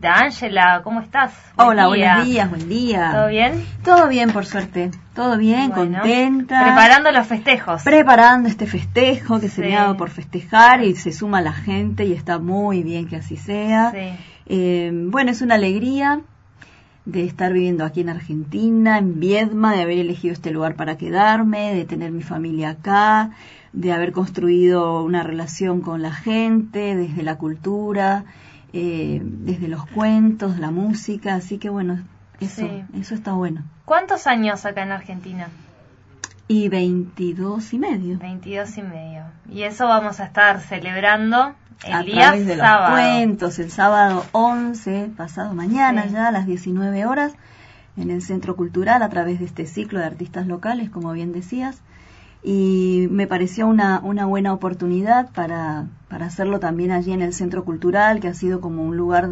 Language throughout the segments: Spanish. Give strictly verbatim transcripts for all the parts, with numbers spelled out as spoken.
Ángela, ¿cómo estás? Buen Hola, día. buenos días, buen día. ¿Todo bien? Todo bien, por suerte. Todo bien, Bueno, contenta. Preparando los festejos. Preparando este festejo que Sí. se me ha dado por festejar y se suma la gente y está muy bien que así sea. Sí. Eh, bueno, es una alegría de estar viviendo aquí en Argentina, en Viedma, de haber elegido este lugar para quedarme, de tener mi familia acá, de haber construido una relación con la gente, desde la cultura, eh, desde los cuentos, la música, así que bueno, eso, Sí. eso está bueno. ¿Cuántos años acá en Argentina? Y veintidós y medio. veintidós y medio. Y eso vamos a estar celebrando el A día través de sábado. los cuentos, el sábado once, pasado mañana Sí. ya a las diecinueve horas, en el Centro Cultural, a través de este ciclo de artistas locales, como bien decías, y me pareció una, una buena oportunidad para, para hacerlo también allí en el Centro Cultural, que ha sido como un lugar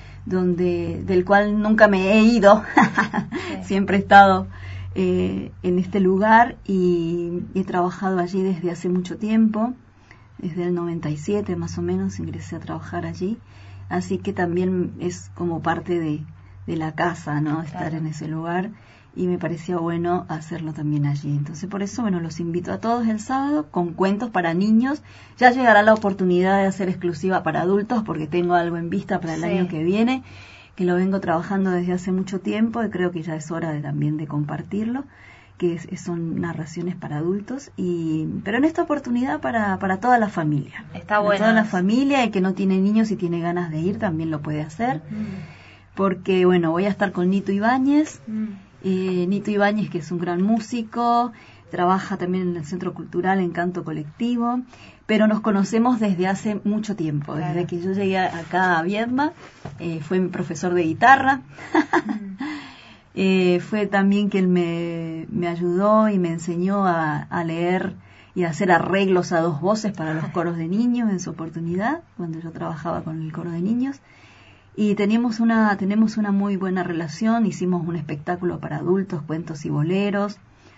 donde del cual nunca me he ido, Sí. siempre he estado eh, en este lugar y he trabajado allí desde hace mucho tiempo. Desde el noventa y siete más o menos ingresé a trabajar allí, así que también es como parte de, de la casa, ¿no? Estar Claro. en ese lugar, y me parecía bueno hacerlo también allí. Entonces por eso, bueno, los invito a todos el sábado con cuentos para niños. Ya llegará la oportunidad de hacer exclusiva para adultos porque tengo algo en vista para el Sí. año que viene, que lo vengo trabajando desde hace mucho tiempo y creo que ya es hora de, también de compartirlo, que es, son narraciones para adultos, y pero en esta oportunidad para, para toda la familia. Está para bueno toda la eso. familia, y que no tiene niños y tiene ganas de ir también lo puede hacer, Mm. porque bueno, voy a estar con Nito Ibáñez, Mm. eh, Nito Ibáñez, que es un gran músico, trabaja también en el Centro Cultural en canto colectivo, pero nos conocemos desde hace mucho tiempo, Claro. desde que yo llegué acá a Viedma, eh, fue mi profesor de guitarra. Mm. Eh, fue también quien me, me ayudó y me enseñó a, a leer y a hacer arreglos a dos voces para los coros de niños en su oportunidad, cuando yo trabajaba con el coro de niños. Y teníamos una, tenemos una muy buena relación, hicimos un espectáculo para adultos, cuentos y boleros,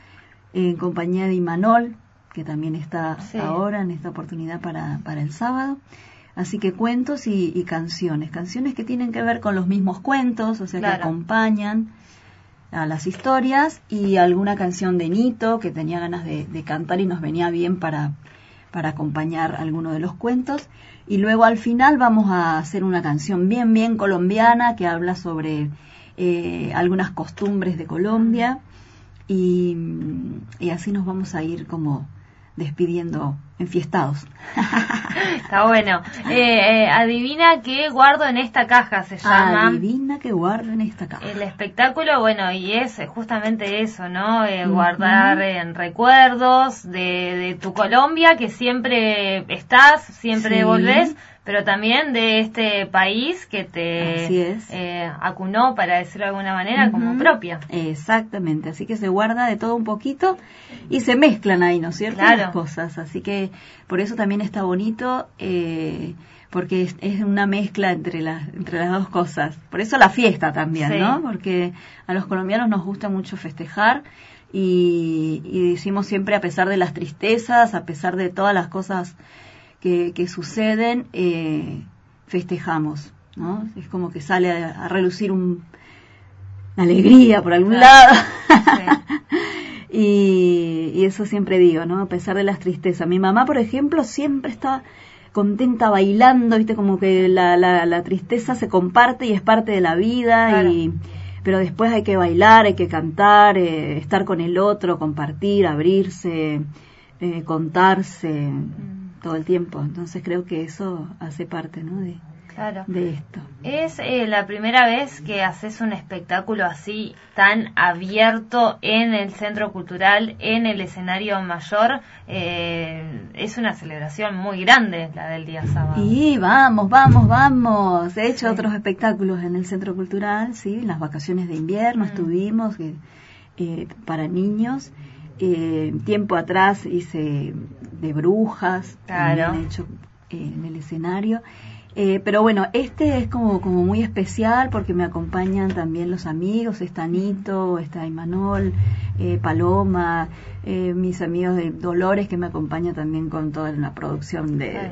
en compañía de Imanol, que también está Sí. ahora en esta oportunidad para, para el sábado. Así que cuentos y, y canciones, canciones que tienen que ver con los mismos cuentos, o sea, Claro. que acompañan a las historias, y alguna canción de Nito que tenía ganas de, de cantar y nos venía bien para, para acompañar alguno de los cuentos. Y luego al final vamos a hacer una canción bien, bien colombiana que habla sobre eh, algunas costumbres de Colombia, y, y así nos vamos a ir como despidiendo enfiestados. Está bueno. Eh, eh, adivina qué guardo en esta caja, se llama. Adivina que guardo en esta caja. El espectáculo, bueno, y es justamente eso, ¿no? Eh, Ujú. Guardar en recuerdos de, de tu Colombia, que siempre estás, siempre Sí. volvés, pero también de este país que Así te es. eh, acunó, para decirlo de alguna manera, como Ujú. propia. Exactamente, así que se guarda de todo un poquito y se mezclan ahí, ¿no es cierto? Claro. Las cosas, así que por eso también está bonito, eh, porque es, es una mezcla entre las entre las dos cosas. Por eso la fiesta también, Sí. ¿no? Porque a los colombianos nos gusta mucho festejar, y, y decimos siempre, a pesar de las tristezas, a pesar de todas las cosas que, que suceden, eh, festejamos, ¿no? Es como que sale a, a relucir un, una alegría por algún Claro. lado. y, y eso siempre digo, ¿no? A pesar de las tristezas. Mi mamá, por ejemplo, siempre está contenta bailando, ¿viste? Como que la, la, la tristeza se comparte y es parte de la vida, Claro. y pero después hay que bailar, hay que cantar, eh, estar con el otro, compartir, abrirse, eh, contarse todo el tiempo. Entonces creo que eso hace parte, ¿no? de, Claro. de esto. Es eh, la primera vez que haces un espectáculo así tan abierto en el Centro Cultural, en el escenario mayor. Eh, es una celebración muy grande la del día sábado. Y vamos, vamos, vamos. He hecho Sí. otros espectáculos en el Centro Cultural, sí, en las vacaciones de invierno Mm. estuvimos, eh, eh, para niños. Eh, tiempo atrás hice de brujas, Claro. también he hecho eh, en el escenario. Eh, pero bueno, este es como, como muy especial porque me acompañan también los amigos, está Nito, está Imanol, eh, Paloma, eh, mis amigos de Dolores, que me acompañan también con toda la producción de, Claro.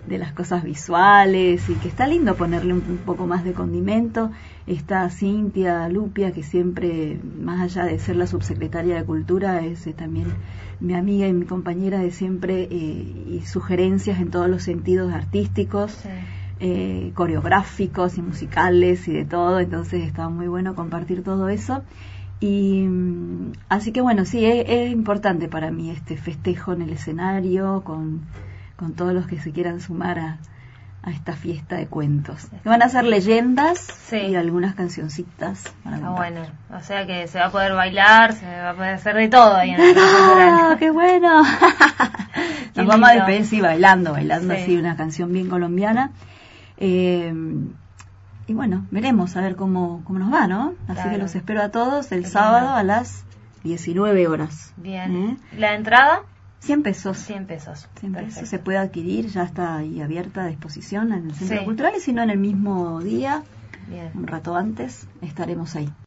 de las cosas visuales, y que está lindo ponerle un, un poco más de condimento. Está Cintia Lupia, que siempre, más allá de ser la subsecretaria de Cultura, es eh, también mi amiga y mi compañera de siempre, eh, y sugerencias en todos los sentidos artísticos, sí. eh, coreográficos y musicales y de todo. Entonces estaba muy bueno compartir todo eso. Y así que bueno, sí, es, es importante para mí este festejo en el escenario con, con todos los que se quieran sumar a, a esta fiesta de cuentos. Van a ser leyendas, sí, y algunas cancioncitas. Está bueno, o sea que se va a poder bailar, se va a poder hacer de todo ahí en el ¡Ah, qué bueno! Nos lindo. Vamos a despedir, sí, bailando, bailando, sí, así una canción bien colombiana. Eh, Y bueno, veremos a ver cómo, cómo nos va, ¿no? Así claro. que los espero a todos el Qué sábado lindo. A las diecinueve horas. Bien. ¿Eh? ¿La entrada? cien pesos. cien pesos. cien pesos se puede adquirir, ya está ahí abierta a disposición en el Centro sí. Cultural, y si no en el mismo día, Bien. un rato antes, estaremos ahí.